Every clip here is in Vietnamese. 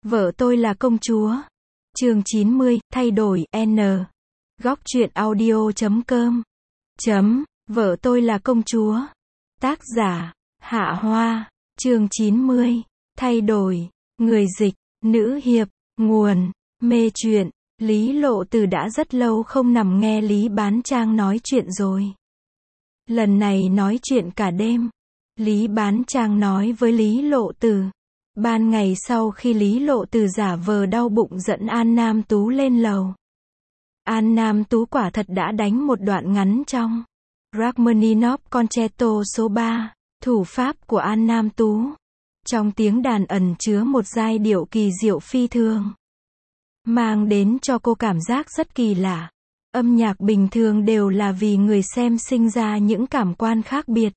Vợ tôi là công chúa. Chương 90, thay đổi, N. Góc truyện audio.com. Vợ tôi là công chúa. Tác giả, Hạ Hoa. Chương 90, thay đổi. Người dịch, nữ hiệp, nguồn, mê truyện. Lý Lộ Từ đã rất lâu không nằm nghe Lý Bán Trang nói chuyện rồi. Lần này nói chuyện cả đêm. Lý Bán Trang nói với Lý Lộ Từ. Ban ngày sau khi Lý Lộ Từ giả vờ đau bụng dẫn An Nam Tú lên lầu. An Nam Tú quả thật đã đánh một đoạn ngắn trong Rachmaninoff Concerto số 3, thủ pháp của An Nam Tú. Trong tiếng đàn ẩn chứa một giai điệu kỳ diệu phi thường, mang đến cho cô cảm giác rất kỳ lạ. Âm nhạc bình thường đều là vì người xem sinh ra những cảm quan khác biệt.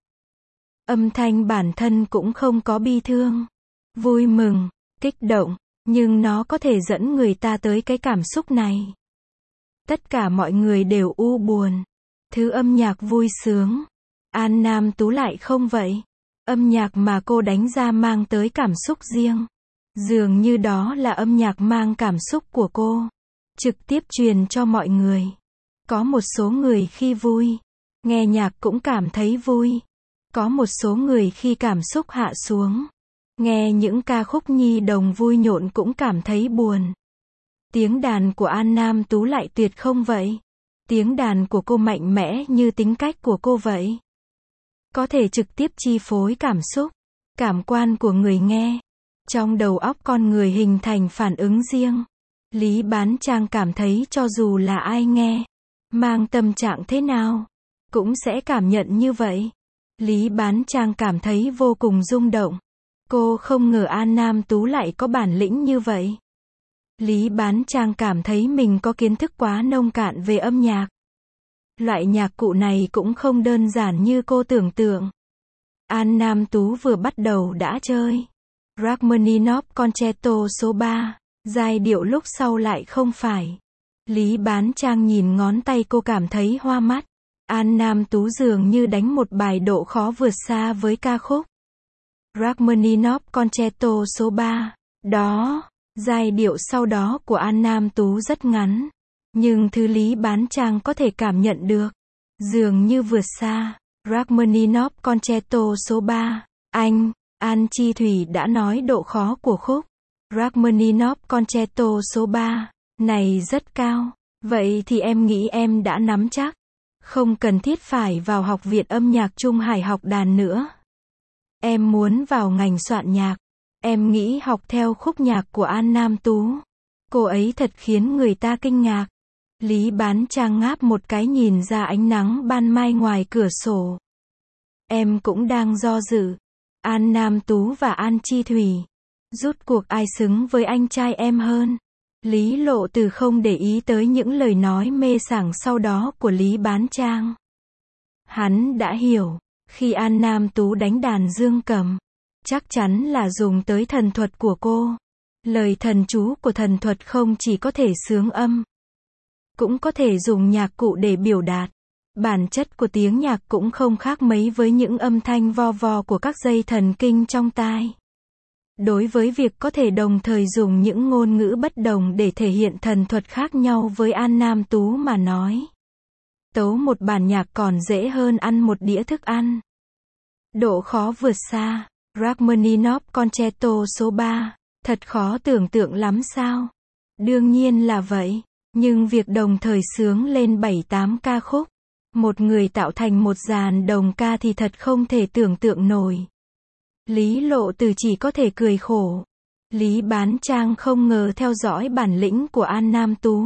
Âm thanh bản thân cũng không có bi thương, vui mừng, kích động, nhưng nó có thể dẫn người ta tới cái cảm xúc này. Tất cả mọi người đều u buồn. Thứ âm nhạc vui sướng. An Nam Tú lại không vậy. Âm nhạc mà cô đánh ra mang tới cảm xúc riêng. Dường như đó là âm nhạc mang cảm xúc của cô, trực tiếp truyền cho mọi người. Có một số người khi vui, nghe nhạc cũng cảm thấy vui. Có một số người khi cảm xúc hạ xuống, nghe những ca khúc nhi đồng vui nhộn cũng cảm thấy buồn. Tiếng đàn của An Nam Tú lại tuyệt không vậy. Tiếng đàn của cô mạnh mẽ như tính cách của cô vậy. Có thể trực tiếp chi phối cảm xúc, cảm quan của người nghe. Trong đầu óc con người hình thành phản ứng riêng. Lý Bán Trang cảm thấy cho dù là ai nghe, mang tâm trạng thế nào, cũng sẽ cảm nhận như vậy. Lý Bán Trang cảm thấy vô cùng rung động. Cô không ngờ An Nam Tú lại có bản lĩnh như vậy. Lý Bán Trang cảm thấy mình có kiến thức quá nông cạn về âm nhạc. Loại nhạc cụ này cũng không đơn giản như cô tưởng tượng. An Nam Tú vừa bắt đầu đã chơi Rachmaninoff Concerto số 3, giai điệu lúc sau lại không phải. Lý Bán Trang nhìn ngón tay cô cảm thấy hoa mắt. An Nam Tú dường như đánh một bài độ khó vượt xa với ca khúc Rachmaninoff Concerto số 3. Đó, giai điệu sau đó của An Nam Tú rất ngắn, nhưng thứ Lý Bán Trang có thể cảm nhận được, dường như vượt xa Rachmaninoff Concerto số 3. An Chi Thủy đã nói độ khó của khúc Rachmaninoff Concerto số 3 này rất cao. Vậy thì em nghĩ em đã nắm chắc. Không cần thiết phải vào học viện âm nhạc Trung Hải học đàn nữa. Em muốn vào ngành soạn nhạc. Em nghĩ học theo khúc nhạc của An Nam Tú. Cô ấy thật khiến người ta kinh ngạc. Lý Bán Trang ngáp một cái nhìn ra ánh nắng ban mai ngoài cửa sổ. Em cũng đang do dự. An Nam Tú và An Chi Thủy. Rút cuộc ai xứng với anh trai em hơn? Lý Lộ Từ không để ý tới những lời nói mê sảng sau đó của Lý Bán Trang. Hắn đã hiểu, khi An Nam Tú đánh đàn dương cầm, chắc chắn là dùng tới thần thuật của cô. Lời thần chú của thần thuật không chỉ có thể xướng âm, cũng có thể dùng nhạc cụ để biểu đạt. Bản chất của tiếng nhạc cũng không khác mấy với những âm thanh vo vo của các dây thần kinh trong tai. Đối với việc có thể đồng thời dùng những ngôn ngữ bất đồng để thể hiện thần thuật khác nhau với An Nam Tú mà nói, tấu một bản nhạc còn dễ hơn ăn một đĩa thức ăn. Độ khó vượt xa Rachmaninoff Concerto số 3, thật khó tưởng tượng lắm sao? Đương nhiên là vậy, nhưng việc đồng thời xướng lên 7-8 ca khúc, một người tạo thành một dàn đồng ca thì thật không thể tưởng tượng nổi. Lý Lộ Từ chỉ có thể cười khổ. Lý Bán Trang không ngờ theo dõi bản lĩnh của An Nam Tú.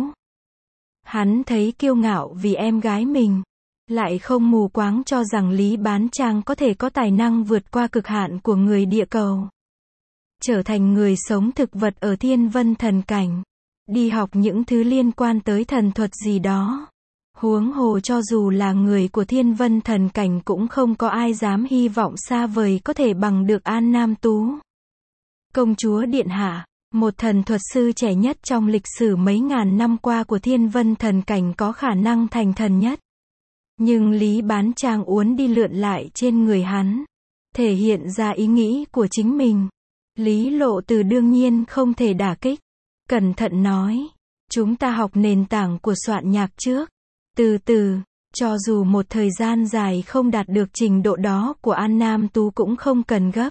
Hắn thấy kiêu ngạo vì em gái mình, lại không mù quáng cho rằng Lý Bán Trang có thể có tài năng vượt qua cực hạn của người địa cầu, trở thành người sống thực vật ở thiên vân thần cảnh, đi học những thứ liên quan tới thần thuật gì đó. Huống hồ cho dù là người của thiên vân thần cảnh cũng không có ai dám hy vọng xa vời có thể bằng được An Nam Tú. Công chúa điện hạ, một thần thuật sư trẻ nhất trong lịch sử mấy ngàn năm qua của thiên vân thần cảnh có khả năng thành thần nhất. Nhưng Lý Bán Trang uốn đi lượn lại trên người hắn, thể hiện ra ý nghĩ của chính mình. Lý Lộ Từ đương nhiên không thể đả kích. Cẩn thận nói. Chúng ta học nền tảng của soạn nhạc trước. Từ từ, cho dù một thời gian dài không đạt được trình độ đó của An Nam Tú cũng không cần gấp.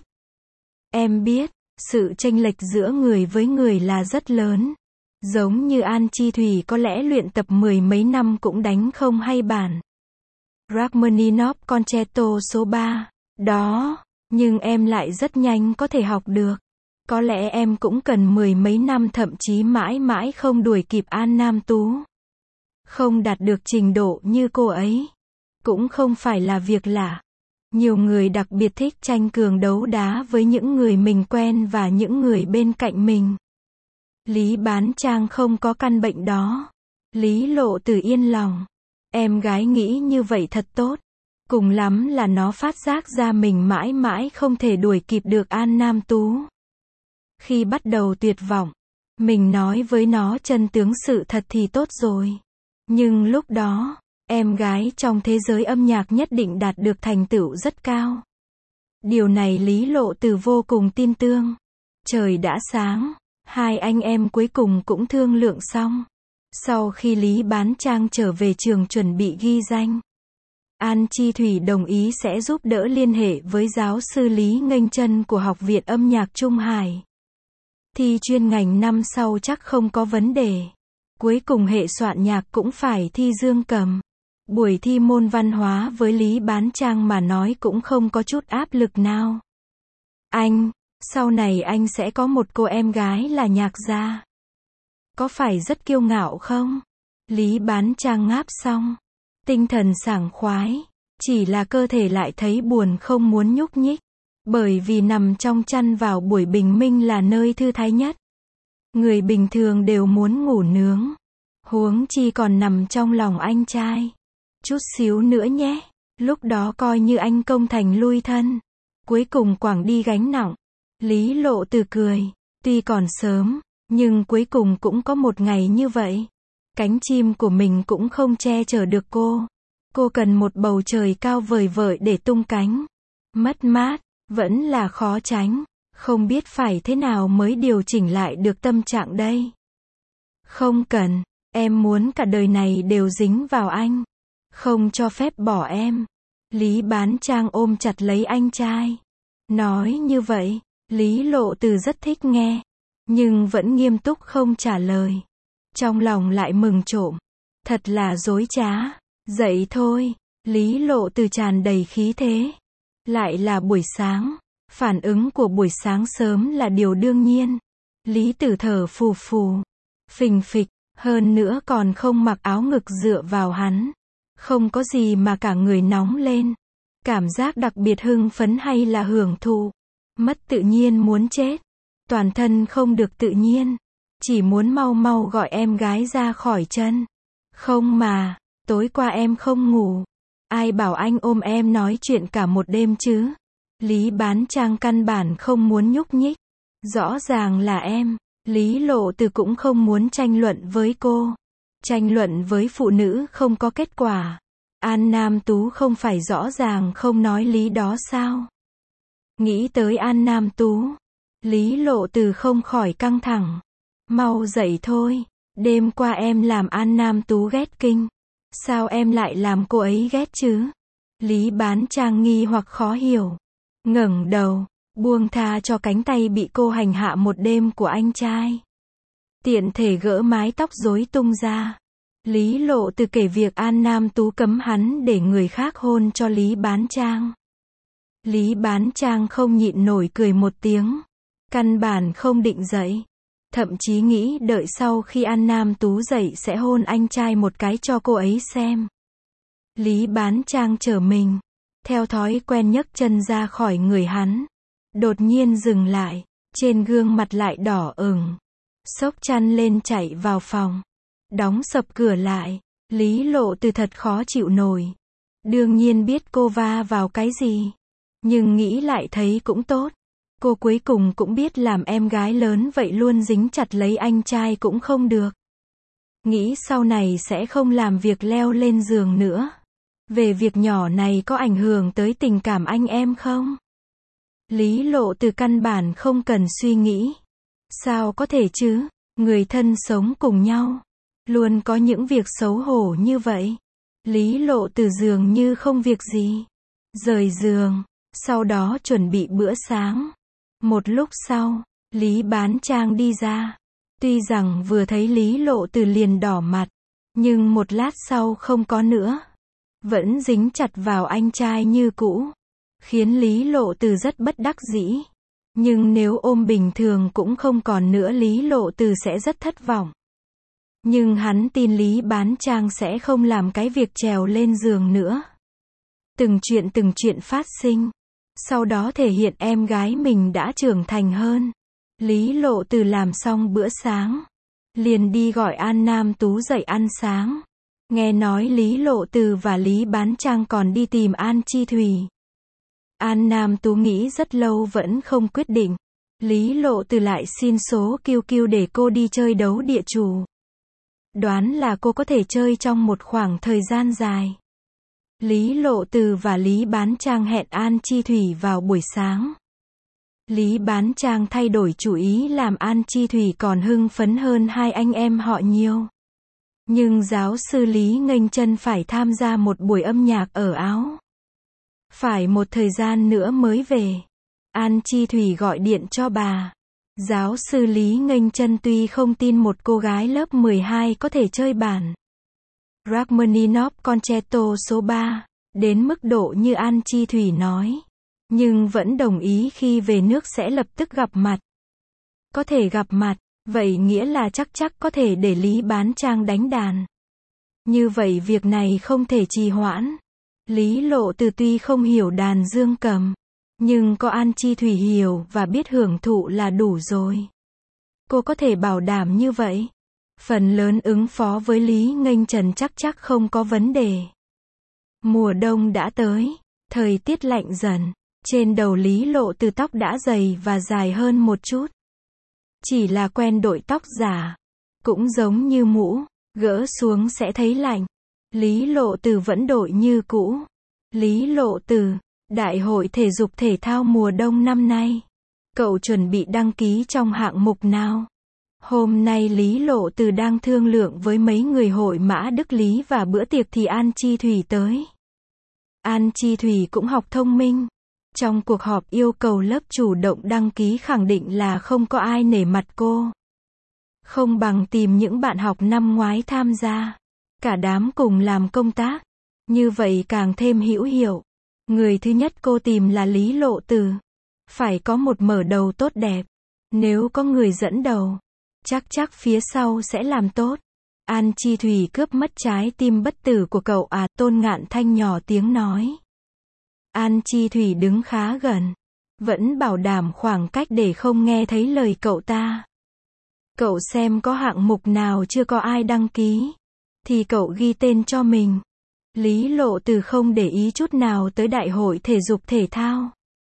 Em biết, sự chênh lệch giữa người với người là rất lớn. Giống như An Chi Thủy có lẽ luyện tập mười mấy năm cũng đánh không hay bản Rachmaninoff Concerto số 3. Đó, nhưng em lại rất nhanh có thể học được. Có lẽ em cũng cần mười mấy năm thậm chí mãi mãi không đuổi kịp An Nam Tú. Không đạt được trình độ như cô ấy. Cũng không phải là việc lạ. Nhiều người đặc biệt thích tranh cường đấu đá với những người mình quen và những người bên cạnh mình. Lý Bán Trang không có căn bệnh đó. Lý Lộ Từ yên lòng. Em gái nghĩ như vậy thật tốt. Cùng lắm là nó phát giác ra mình mãi mãi không thể đuổi kịp được An Nam Tú. Khi bắt đầu tuyệt vọng, mình nói với nó chân tướng sự thật thì tốt rồi. Nhưng lúc đó, em gái trong thế giới âm nhạc nhất định đạt được thành tựu rất cao. Điều này Lý Lộ Từ vô cùng tin tưởng. Trời đã sáng, hai anh em cuối cùng cũng thương lượng xong. Sau khi Lý Bán Trang trở về trường chuẩn bị ghi danh, An Chi Thủy đồng ý sẽ giúp đỡ liên hệ với giáo sư Lý Nghênh Chân của Học viện Âm nhạc Trung Hải. Thi chuyên ngành năm sau chắc không có vấn đề. Cuối cùng hệ soạn nhạc cũng phải thi dương cầm. Buổi thi môn văn hóa với Lý Bán Trang mà nói cũng không có chút áp lực nào. Anh, sau này anh sẽ có một cô em gái là nhạc gia. Có phải rất kiêu ngạo không? Lý Bán Trang ngáp xong. Tinh thần sảng khoái. Chỉ là cơ thể lại thấy buồn không muốn nhúc nhích. Bởi vì nằm trong chăn vào buổi bình minh là nơi thư thái nhất. Người bình thường đều muốn ngủ nướng. Huống chi còn nằm trong lòng anh trai. Chút xíu nữa nhé. Lúc đó coi như anh công thành lui thân. Cuối cùng quẳng đi gánh nặng. Lý Lộ Từ cười. Tuy còn sớm, nhưng cuối cùng cũng có một ngày như vậy. Cánh chim của mình cũng không che chở được cô. Cô cần một bầu trời cao vời vợi để tung cánh. Mất mát, vẫn là khó tránh. Không biết phải thế nào mới điều chỉnh lại được tâm trạng đây. Không cần, em muốn cả đời này đều dính vào anh. Không cho phép bỏ em. Lý Bán Trang ôm chặt lấy anh trai. Nói như vậy, Lý Lộ Từ rất thích nghe. Nhưng vẫn nghiêm túc không trả lời. Trong lòng lại mừng trộm. Thật là dối trá. Dậy thôi. Lý Lộ Từ tràn đầy khí thế. Lại là buổi sáng. Phản ứng của buổi sáng sớm là điều đương nhiên. Lý Tử thở phù phù. Phình phịch. Hơn nữa còn không mặc áo ngực dựa vào hắn. Không có gì mà cả người nóng lên. Cảm giác đặc biệt hưng phấn hay là hưởng thụ. Mất tự nhiên muốn chết. Toàn thân không được tự nhiên. Chỉ muốn mau mau gọi em gái ra khỏi chân. Không mà, tối qua em không ngủ. Ai bảo anh ôm em nói chuyện cả một đêm chứ? Lý Bán Trang căn bản không muốn nhúc nhích. Rõ ràng là em. Lý Lộ Từ cũng không muốn tranh luận với cô. Tranh luận với phụ nữ không có kết quả. An Nam Tú không phải rõ ràng không nói lý đó sao? Nghĩ tới An Nam Tú, Lý Lộ Từ không khỏi căng thẳng. Mau dậy thôi. Đêm qua em làm An Nam Tú ghét kinh. Sao em lại làm cô ấy ghét chứ? Lý Bán Trang nghi hoặc khó hiểu. Ngẩng đầu, buông tha cho cánh tay bị cô hành hạ một đêm của anh trai. Tiện thể gỡ mái tóc rối tung ra. Lý Lộ Từ kể việc An Nam Tú cấm hắn để người khác hôn cho Lý Bán Trang. Lý Bán Trang không nhịn nổi cười một tiếng. Căn bản không định dậy. Thậm chí nghĩ đợi sau khi An Nam Tú dậy sẽ hôn anh trai một cái cho cô ấy xem. Lý Bán Trang trở mình. Theo thói quen nhấc chân ra khỏi người hắn. Đột nhiên dừng lại. Trên gương mặt lại đỏ ửng. Xốc chăn lên chạy vào phòng. Đóng sập cửa lại. Lý Lộ Từ thật khó chịu nổi. Đương nhiên biết cô va vào cái gì. Nhưng nghĩ lại thấy cũng tốt. Cô cuối cùng cũng biết làm em gái lớn vậy luôn dính chặt lấy anh trai cũng không được. Nghĩ sau này sẽ không làm việc leo lên giường nữa. Về việc nhỏ này có ảnh hưởng tới tình cảm anh em không? Lý Lộ Từ căn bản không cần suy nghĩ. Sao có thể chứ? Người thân sống cùng nhau. Luôn có những việc xấu hổ như vậy. Lý Lộ Từ dường như không việc gì. Rời giường. Sau đó chuẩn bị bữa sáng. Một lúc sau, Lý Bán Trang đi ra. Tuy rằng vừa thấy Lý Lộ Từ liền đỏ mặt. Nhưng một lát sau không có nữa. Vẫn dính chặt vào anh trai như cũ. Khiến Lý Lộ Từ rất bất đắc dĩ. Nhưng nếu ôm bình thường cũng không còn nữa, Lý Lộ Từ sẽ rất thất vọng. Nhưng hắn tin Lý Bán Trang sẽ không làm cái việc trèo lên giường nữa. Từng chuyện phát sinh. Sau đó thể hiện em gái mình đã trưởng thành hơn. Lý Lộ Từ làm xong bữa sáng. Liền đi gọi An Nam Tú dậy ăn sáng. Nghe nói Lý Lộ Từ và Lý Bán Trang còn đi tìm An Chi Thủy. An Nam Tú nghĩ rất lâu vẫn không quyết định. Lý Lộ Từ lại xin số QQ để cô đi chơi đấu địa chủ. Đoán là cô có thể chơi trong một khoảng thời gian dài. Lý Lộ Từ và Lý Bán Trang hẹn An Chi Thủy vào buổi sáng. Lý Bán Trang thay đổi chủ ý làm An Chi Thủy còn hưng phấn hơn hai anh em họ nhiều. Nhưng giáo sư Lý nghênh chân phải tham gia một buổi âm nhạc ở Áo. Phải một thời gian nữa mới về. An Chi Thủy gọi điện cho bà. Giáo sư Lý nghênh chân tuy không tin một cô gái lớp 12 có thể chơi bản Rachmaninoff Concerto số 3, đến mức độ như An Chi Thủy nói. Nhưng vẫn đồng ý khi về nước sẽ lập tức gặp mặt. Có thể gặp mặt, vậy nghĩa là chắc có thể để Lý Bán Trang đánh đàn. Như vậy việc này không thể trì hoãn. Lý Lộ Từ tuy không hiểu đàn dương cầm, nhưng có An Chi Thủy hiểu và biết hưởng thụ là đủ rồi. Cô có thể bảo đảm như vậy. Phần lớn ứng phó với Lý nghênh trần chắc không có vấn đề. Mùa đông đã tới, thời tiết lạnh dần. Trên đầu Lý Lộ Từ tóc đã dày và dài hơn một chút. Chỉ là quen đội tóc giả. Cũng giống như mũ, gỡ xuống sẽ thấy lạnh. Lý Lộ Từ vẫn đội như cũ. Lý Lộ Từ, Đại hội thể dục thể thao mùa đông năm nay. Cậu chuẩn bị đăng ký trong hạng mục nào? Hôm nay Lý Lộ Từ đang thương lượng với mấy người hội mã Đức Lý và bữa tiệc thì An Chi Thủy tới. An Chi Thủy cũng học thông minh. Trong cuộc họp yêu cầu lớp chủ động đăng ký khẳng định là không có ai nể mặt cô. Không bằng tìm những bạn học năm ngoái tham gia. Cả đám cùng làm công tác. Như vậy càng thêm hữu hiệu. Người thứ nhất cô tìm là Lý Lộ Từ. Phải có một mở đầu tốt đẹp. Nếu có người dẫn đầu, chắc phía sau sẽ làm tốt. An Chi Thủy cướp mất trái tim bất tử của cậu à, Tôn Ngạn Thanh nhỏ tiếng nói. An Chi Thủy đứng khá gần. Vẫn bảo đảm khoảng cách để không nghe thấy lời cậu ta. Cậu xem có hạng mục nào chưa có ai đăng ký. Thì cậu ghi tên cho mình. Lý Lộ Từ không để ý chút nào tới đại hội thể dục thể thao.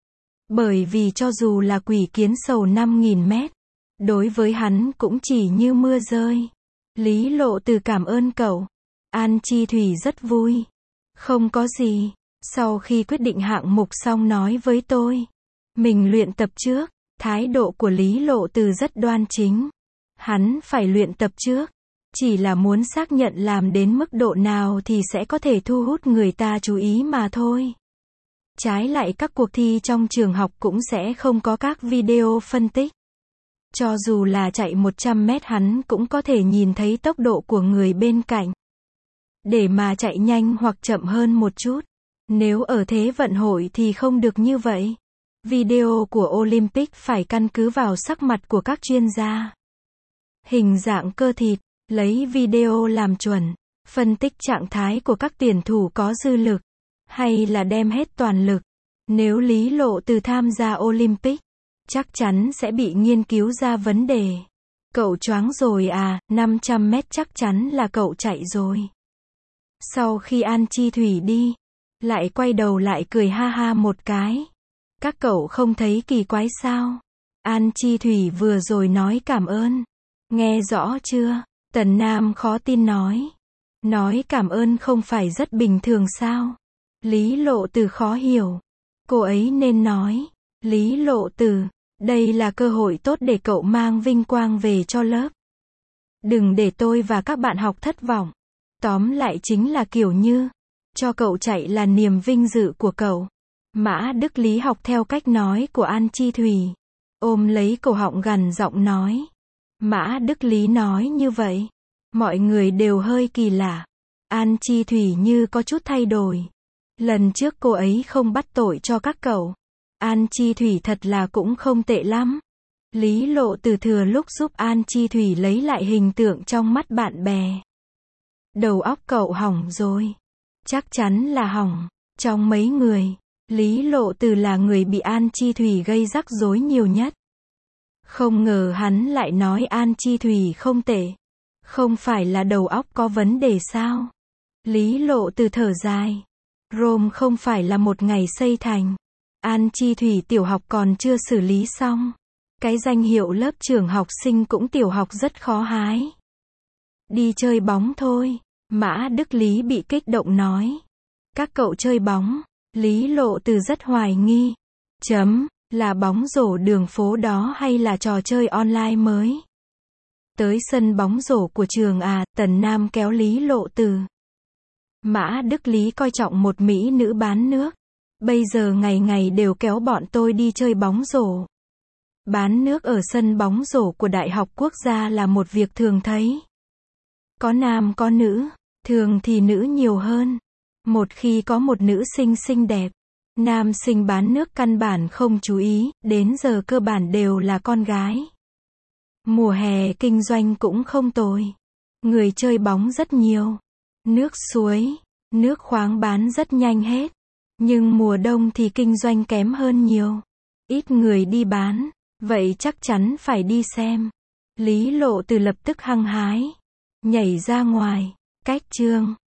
Bởi vì cho dù là quỷ kiến sầu 5.000 mét, đối với hắn cũng chỉ như mưa rơi. Lý Lộ Từ cảm ơn cậu. An Chi Thủy rất vui. Không có gì. Sau khi quyết định hạng mục xong nói với tôi. Mình luyện tập trước. Thái độ của Lý Lộ Từ rất đoan chính. Hắn phải luyện tập trước. Chỉ là muốn xác nhận làm đến mức độ nào thì sẽ có thể thu hút người ta chú ý mà thôi. Trái lại các cuộc thi trong trường học cũng sẽ không có các video phân tích. Cho dù là chạy 100 mét hắn cũng có thể nhìn thấy tốc độ của người bên cạnh. Để mà chạy nhanh hoặc chậm hơn một chút. Nếu ở thế vận hội thì không được như vậy. Video của Olympic phải căn cứ vào sắc mặt của các chuyên gia. Hình dạng cơ thịt, lấy video làm chuẩn. Phân tích trạng thái của các tuyển thủ có dư lực. Hay là đem hết toàn lực. Nếu Lý Lộ Từ tham gia Olympic, chắc chắn sẽ bị nghiên cứu ra vấn đề. Cậu choáng rồi à, 500 mét chắc chắn là cậu chạy rồi. Sau khi An Chi Thủy đi, lại quay đầu lại cười ha ha một cái. Các cậu không thấy kỳ quái sao? An Chi Thủy vừa rồi nói cảm ơn. Nghe rõ chưa? Tần Nam khó tin nói. Nói cảm ơn không phải rất bình thường sao? Lý Lộ Từ khó hiểu. Cô ấy nên nói. Lý Lộ Tử, đây là cơ hội tốt để cậu mang vinh quang về cho lớp. Đừng để tôi và các bạn học thất vọng. Tóm lại chính là kiểu như, cho cậu chạy là niềm vinh dự của cậu. Mã Đức Lý học theo cách nói của An Chi Thủy. Ôm lấy cổ họng gằn giọng nói. Mã Đức Lý nói như vậy. Mọi người đều hơi kỳ lạ. An Chi Thủy như có chút thay đổi. Lần trước cô ấy không bắt tội cho các cậu. An Chi Thủy thật là cũng không tệ lắm. Lý Lộ Tử thừa lúc giúp An Chi Thủy lấy lại hình tượng trong mắt bạn bè. Đầu óc cậu hỏng rồi. Chắc chắn là hỏng. Trong mấy người, Lý Lộ Tử là người bị An Chi Thủy gây rắc rối nhiều nhất. Không ngờ hắn lại nói An Chi Thủy không tệ. Không phải là đầu óc có vấn đề sao? Lý Lộ Tử thở dài. Rome không phải là một ngày xây thành. An Chi Thủy tiểu học còn chưa xử lý xong. Cái danh hiệu lớp trưởng học sinh cũng tiểu học rất khó hái. Đi chơi bóng thôi. Mã Đức Lý bị kích động nói. Các cậu chơi bóng. Lý Lộ Tử rất hoài nghi. Là bóng rổ đường phố đó hay là trò chơi online mới? Tới sân bóng rổ của trường à? Tần Nam kéo Lý Lộ Tử. Mã Đức Lý coi trọng một mỹ nữ bán nước. Bây giờ ngày ngày đều kéo bọn tôi đi chơi bóng rổ. Bán nước ở sân bóng rổ của Đại học Quốc gia là một việc thường thấy. Có nam có nữ, thường thì nữ nhiều hơn. Một khi có một nữ sinh xinh đẹp, nam sinh bán nước căn bản không chú ý, đến giờ cơ bản đều là con gái. Mùa hè kinh doanh cũng không tồi. Người chơi bóng rất nhiều. Nước suối, nước khoáng bán rất nhanh hết. Nhưng mùa đông thì kinh doanh kém hơn nhiều. Ít người đi bán, vậy chắc chắn phải đi xem. Lý Lộ Tử lập tức hăng hái. Nhảy ra ngoài, cách chương.